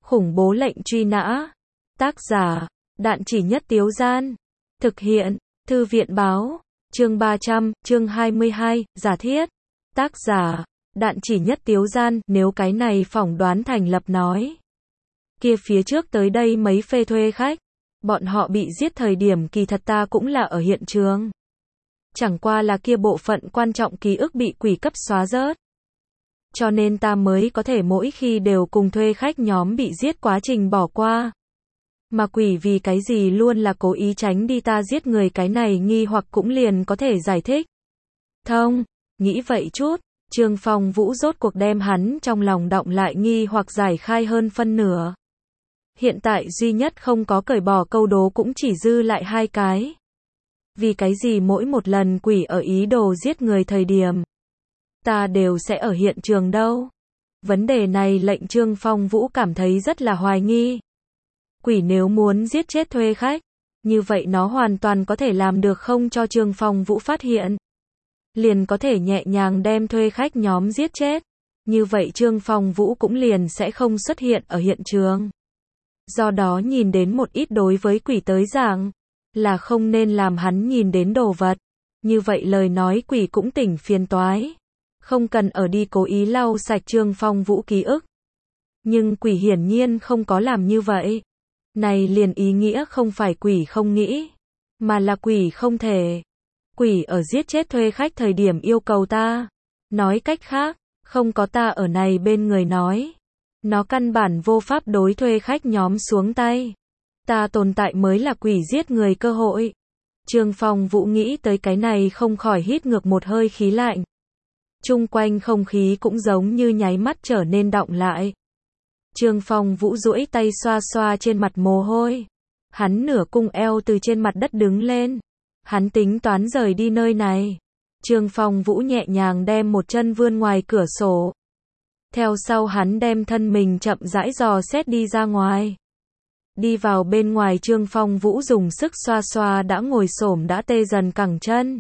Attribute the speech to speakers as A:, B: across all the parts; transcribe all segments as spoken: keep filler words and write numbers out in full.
A: Khủng bố lệnh truy nã. Tác giả, Đạn Chỉ Nhất Tiếu Gian. Thực hiện, Thư viện Báo. Chương ba trăm, chương hai mươi hai, giả thiết. Tác giả, Đạn Chỉ Nhất Tiếu Gian. Nếu cái này phỏng đoán thành lập nói. Kia phía trước tới đây mấy phê thuê khách. Bọn họ bị giết thời điểm kỳ thật ta cũng là ở hiện trường. Chẳng qua là kia bộ phận quan trọng ký ức bị quỷ cấp xóa rớt. Cho nên ta mới có thể mỗi khi đều cùng thuê khách nhóm bị giết quá trình bỏ qua. Mà quỷ vì cái gì luôn là cố ý tránh đi ta giết người, cái này nghi hoặc cũng liền có thể giải thích. Thông, nghĩ vậy chút, Trương Phong Vũ rốt cuộc đem hắn trong lòng đọng lại nghi hoặc giải khai hơn phân nửa. Hiện tại duy nhất không có cởi bỏ câu đố cũng chỉ dư lại hai cái. Vì cái gì mỗi một lần quỷ ở ý đồ giết người thời điểm, ta đều sẽ ở hiện trường đâu? Vấn đề này lệnh Trương Phong Vũ cảm thấy rất là hoài nghi. Quỷ nếu muốn giết chết thuê khách, như vậy nó hoàn toàn có thể làm được không cho Trương Phong Vũ phát hiện. Liền có thể nhẹ nhàng đem thuê khách nhóm giết chết. Như vậy Trương Phong Vũ cũng liền sẽ không xuất hiện ở hiện trường. Do đó nhìn đến một ít đối với quỷ tới giảng, là không nên làm hắn nhìn đến đồ vật. Như vậy lời nói quỷ cũng tỉnh phiền toái. Không cần ở đi cố ý lau sạch Trương Phong Vũ ký ức. Nhưng quỷ hiển nhiên không có làm như vậy. Này liền ý nghĩa không phải quỷ không nghĩ, mà là quỷ không thể. Quỷ ở giết chết thuê khách thời điểm yêu cầu ta. Nói cách khác, không có ta ở này bên người nói. Nó căn bản vô pháp đối thuê khách nhóm xuống tay. Ta tồn tại mới là quỷ giết người cơ hội. Trương Phong Vũ nghĩ tới cái này không khỏi hít ngược một hơi khí lạnh. Chung quanh không khí cũng giống như nháy mắt trở nên đọng lại. Trương Phong Vũ duỗi tay xoa xoa trên mặt mồ hôi. Hắn nửa cung eo từ trên mặt đất đứng lên. Hắn tính toán rời đi nơi này. Trương Phong Vũ nhẹ nhàng đem một chân vươn ngoài cửa sổ. Theo sau hắn đem thân mình chậm rãi dò xét đi ra ngoài. Đi vào bên ngoài Trương Phong Vũ dùng sức xoa xoa đã ngồi xổm đã tê dần cẳng chân.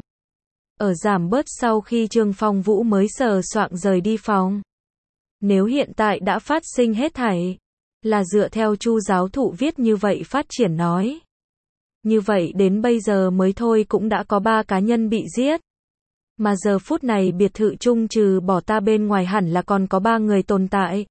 A: Ở giảm bớt sau khi Trương Phong Vũ mới sờ soạng rời đi phòng. Nếu hiện tại đã phát sinh hết thảy, là dựa theo Chu giáo thụ viết như vậy phát triển nói. Như vậy đến bây giờ mới thôi cũng đã có ba cá nhân bị giết. Mà giờ phút này biệt thự chung trừ bỏ ta bên ngoài hẳn là còn có ba người tồn tại.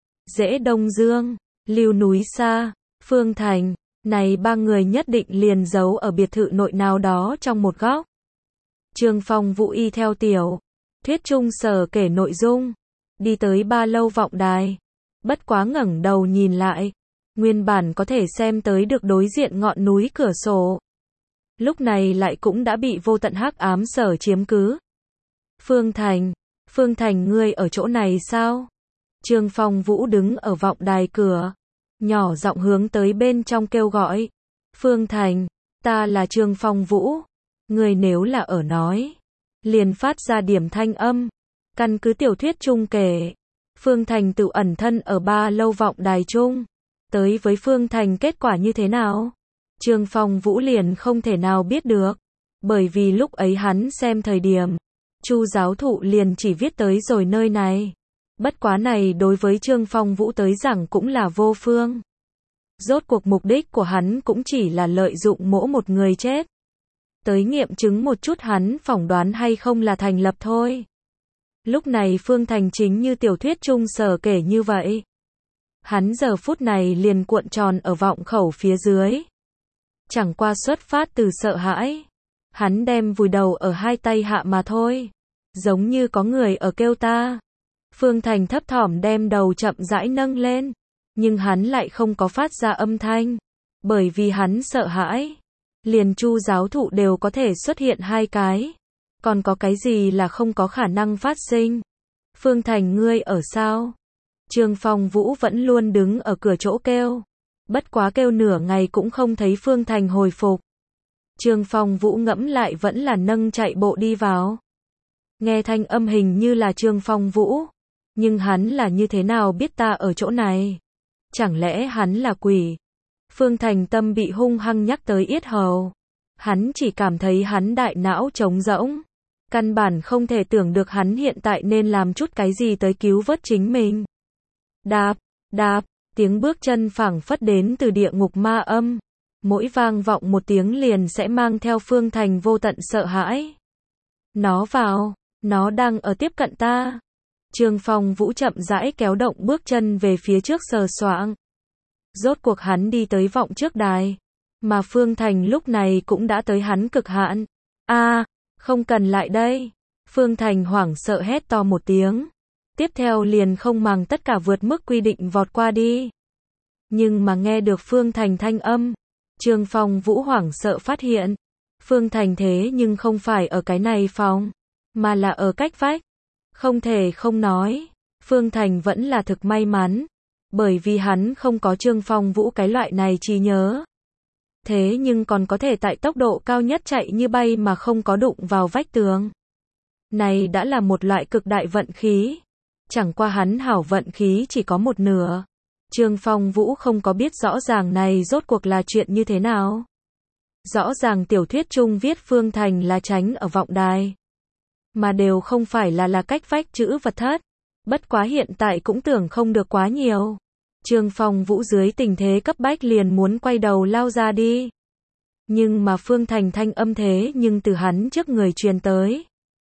A: Dễ Đông Dương, Lưu Núi Sa, Phương Thành, này ba người nhất định liền giấu ở biệt thự nội nào đó trong một góc. Trương Phong Vũ y theo tiểu thuyết chung sở kể nội dung, đi tới ba lâu vọng đài, bất quá ngẩng đầu nhìn lại, nguyên bản có thể xem tới được đối diện ngọn núi cửa sổ. Lúc này lại cũng đã bị vô tận hắc ám sở chiếm cứ. Phương Thành, Phương Thành ngươi ở chỗ này sao? Trương Phong Vũ đứng ở vọng đài cửa, nhỏ giọng hướng tới bên trong kêu gọi. Phương Thành, ta là Trương Phong Vũ. Ngươi nếu là ở nói, liền phát ra điểm thanh âm. Căn cứ tiểu thuyết chung kể, Phương Thành tự ẩn thân ở ba lâu vọng đài chung. Tới với Phương Thành kết quả như thế nào? Trương Phong Vũ liền không thể nào biết được. Bởi vì lúc ấy hắn xem thời điểm, Chu giáo thụ liền chỉ viết tới rồi nơi này. Bất quá này đối với Trương Phong Vũ tới rằng cũng là vô phương. Rốt cuộc mục đích của hắn cũng chỉ là lợi dụng mỗi một người chết. Tới nghiệm chứng một chút hắn phỏng đoán hay không là thành lập thôi. Lúc này Phương Thành chính như tiểu thuyết chung sở kể như vậy. Hắn giờ phút này liền cuộn tròn ở vọng khẩu phía dưới. Chẳng qua xuất phát từ sợ hãi. Hắn đem vùi đầu ở hai tay hạ mà thôi. Giống như có người ở kêu ta. Phương Thành thấp thỏm đem đầu chậm rãi nâng lên. Nhưng hắn lại không có phát ra âm thanh. Bởi vì hắn sợ hãi. Liền Chu giáo thụ đều có thể xuất hiện hai cái. Còn có cái gì là không có khả năng phát sinh? Phương Thành ngươi ở sao? Trương Phong Vũ vẫn luôn đứng ở cửa chỗ kêu. Bất quá kêu nửa ngày cũng không thấy Phương Thành hồi phục. Trương Phong Vũ ngẫm lại vẫn là nâng chạy bộ đi vào. Nghe thanh âm hình như là Trương Phong Vũ. Nhưng hắn là như thế nào biết ta ở chỗ này? Chẳng lẽ hắn là quỷ? Phương Thành tâm bị hung hăng nhắc tới yết hầu. Hắn chỉ cảm thấy hắn đại não trống rỗng. Căn bản không thể tưởng được hắn hiện tại nên làm chút cái gì tới cứu vớt chính mình. Đạp, đạp, Tiếng bước chân phảng phất đến từ địa ngục ma âm. Mỗi vang vọng một tiếng liền sẽ mang theo Phương Thành vô tận sợ hãi. Nó vào, nó đang ở tiếp cận ta. Trương Phong Vũ chậm rãi kéo động bước chân về phía trước sờ soạng. Rốt cuộc hắn đi tới vọng trước đài. Mà Phương Thành lúc này cũng đã tới hắn cực hạn. A, không cần lại đây. Phương Thành hoảng sợ hét to một tiếng. Tiếp theo liền không màng tất cả vượt mức quy định vọt qua đi. Nhưng mà nghe được Phương Thành thanh âm, Trương Phong Vũ hoảng sợ phát hiện. Phương Thành thế nhưng không phải ở cái này phòng, mà là ở cách vách. Không thể không nói, Phương Thành vẫn là thực may mắn, bởi vì hắn không có Trương Phong Vũ cái loại này trí nhớ. Thế nhưng còn có thể tại tốc độ cao nhất chạy như bay mà không có đụng vào vách tường. Này đã là một loại cực đại vận khí. Chẳng qua hắn hảo vận khí chỉ có một nửa. Trương Phong Vũ không có biết rõ ràng này rốt cuộc là chuyện như thế nào. Rõ ràng tiểu thuyết chung viết Phương Thành là tránh ở vọng đài. Mà đều không phải là là cách vách chữ vật thất. Bất quá hiện tại cũng tưởng không được quá nhiều. Trương Phong Vũ dưới tình thế cấp bách liền muốn quay đầu lao ra đi. Nhưng mà Phương Thành thanh âm thế nhưng từ hắn trước người truyền tới.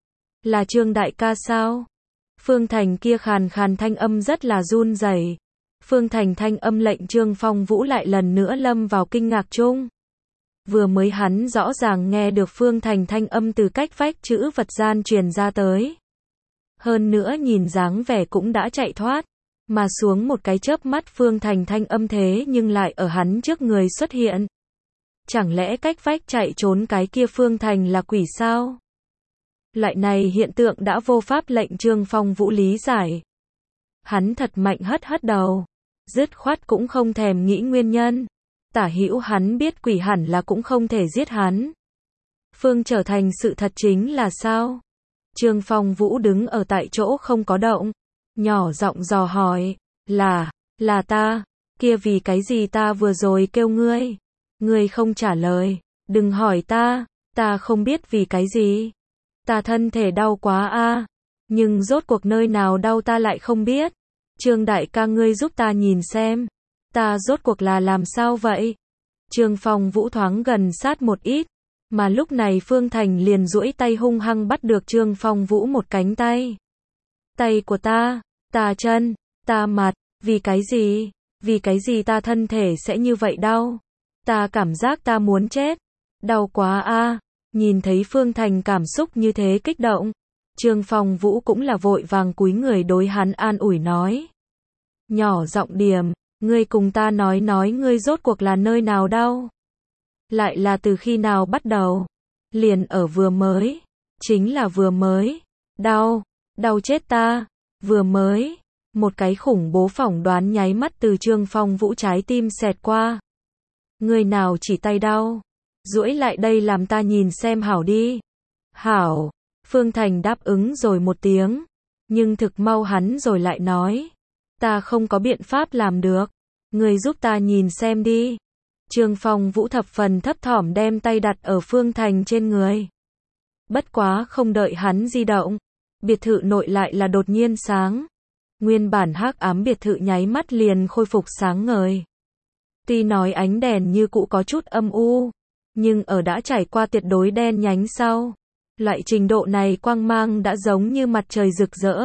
A: Là Trương đại ca sao? Phương Thành kia khàn khàn thanh âm rất là run rẩy. Phương Thành thanh âm lệnh Trương Phong Vũ lại lần nữa lâm vào kinh ngạc chung. Vừa mới hắn rõ ràng nghe được Phương Thành thanh âm từ cách vách chữ vật gian truyền ra tới. Hơn nữa nhìn dáng vẻ cũng đã chạy thoát. Mà xuống một cái chớp mắt Phương Thành thanh âm thế nhưng lại ở hắn trước người xuất hiện. Chẳng lẽ cách vách chạy trốn cái kia Phương Thành là quỷ sao? Loại này hiện tượng đã vô pháp lệnh Trương Phong Vũ lý giải. Hắn thật mạnh hất hất đầu. Dứt khoát cũng không thèm nghĩ nguyên nhân. Tả hữu hắn biết quỷ hẳn là cũng không thể giết hắn. Phương trở thành sự thật chính là sao? Trương Phong Vũ đứng ở tại chỗ không có động. Nhỏ giọng dò hỏi. Là, là ta. Kia vì cái gì ta vừa rồi kêu ngươi? Ngươi không trả lời. Đừng hỏi ta. Ta không biết vì cái gì. Ta thân thể đau quá a. Nhưng rốt cuộc nơi nào đau ta lại không biết. Trương đại ca ngươi giúp ta nhìn xem. Ta rốt cuộc là làm sao vậy? Trương Phong Vũ thoáng gần sát một ít. Mà lúc này Phương Thành liền duỗi tay hung hăng bắt được Trương Phong Vũ một cánh tay. Tay của ta, ta chân, ta mặt, vì cái gì? Vì cái gì ta thân thể sẽ như vậy đau? Ta cảm giác ta muốn chết. Đau quá a. Nhìn thấy Phương Thành cảm xúc như thế kích động. Trương Phong Vũ cũng là vội vàng cúi người đối hắn an ủi nói. Nhỏ giọng điểm, ngươi cùng ta nói nói ngươi rốt cuộc là nơi nào đau? Lại là từ khi nào bắt đầu? Liền ở vừa mới. Chính là vừa mới. Đau, đau chết ta. Vừa mới. Một cái khủng bố phỏng đoán nháy mắt từ Trương Phong Vũ trái tim xẹt qua. Người nào chỉ tay đau? Duỗi lại đây làm ta nhìn xem hảo đi. Hảo. Phương Thành đáp ứng rồi một tiếng. Nhưng thực mau hắn rồi lại nói. Ta không có biện pháp làm được. Người giúp ta nhìn xem đi. Trương Phong Vũ thập phần thấp thỏm đem tay đặt ở Phương Thành trên người. Bất quá không đợi hắn di động. Biệt thự nội lại là đột nhiên sáng. Nguyên bản hắc ám biệt thự nháy mắt liền khôi phục sáng ngời. Tuy nói ánh đèn như cũ có chút âm u. Nhưng ở đã trải qua tuyệt đối đen nhánh sau. Loại trình độ này quang mang đã giống như mặt trời rực rỡ.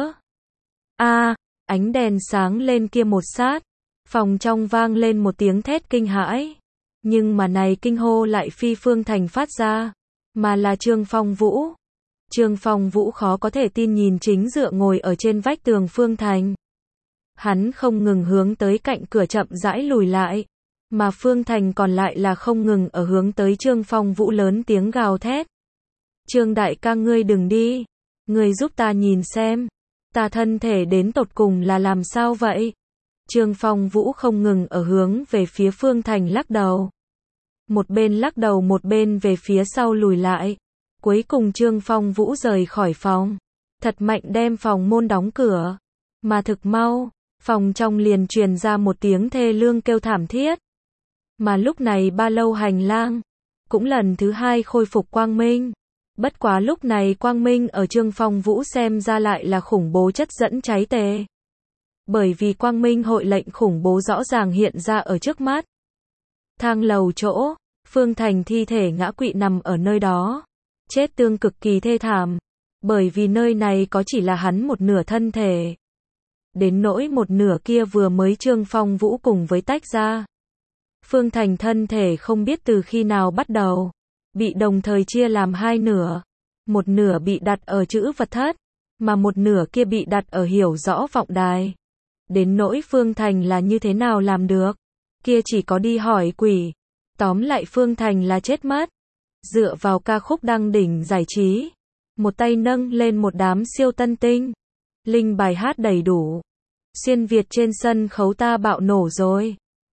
A: A, ánh đèn sáng lên kia một sát. Phòng trong vang lên một tiếng thét kinh hãi. Nhưng mà này kinh hô lại phi Phương Thành phát ra. Mà là Trương Phong Vũ. Trương Phong Vũ khó có thể tin nhìn chính dựa ngồi ở trên vách tường Phương Thành. Hắn không ngừng hướng tới cạnh cửa chậm rãi lùi lại. Mà Phương Thành còn lại là không ngừng ở hướng tới Trương Phong Vũ lớn tiếng gào thét. Trương đại ca ngươi đừng đi. Ngươi giúp ta nhìn xem. Ta thân thể đến tột cùng là làm sao vậy? Trương Phong Vũ không ngừng ở hướng về phía Phương Thành lắc đầu. Một bên lắc đầu một bên về phía sau lùi lại. Cuối cùng Trương Phong Vũ rời khỏi phòng. Thật mạnh đem phòng môn đóng cửa. Mà thực mau, phòng trong liền truyền ra một tiếng thê lương kêu thảm thiết. Mà lúc này ba lâu hành lang cũng lần thứ hai khôi phục quang minh. Bất quá lúc này quang minh ở Trương Phong Vũ xem ra lại là khủng bố chất dẫn cháy tề. Bởi vì quang minh hội lệnh khủng bố rõ ràng hiện ra ở trước mắt. Thang lầu chỗ, Phương Thành thi thể ngã quỵ nằm ở nơi đó. Chết tương cực kỳ thê thảm. Bởi vì nơi này có chỉ là hắn một nửa thân thể. Đến nỗi một nửa kia vừa mới Trương Phong Vũ cùng với tách ra. Phương Thành thân thể không biết từ khi nào bắt đầu. Bị đồng thời chia làm hai nửa. Một nửa bị đặt ở chữ vật thất. Mà một nửa kia bị đặt ở hiểu rõ vọng đài. Đến nỗi Phương Thành là như thế nào làm được. Kia chỉ có đi hỏi quỷ. Tóm lại Phương Thành là chết mất. Dựa vào ca khúc đăng đỉnh giải trí. Một tay nâng lên một đám siêu tân tinh. Linh bài hát đầy đủ. Xuyên Việt trên sân khấu ta bạo nổ rồi.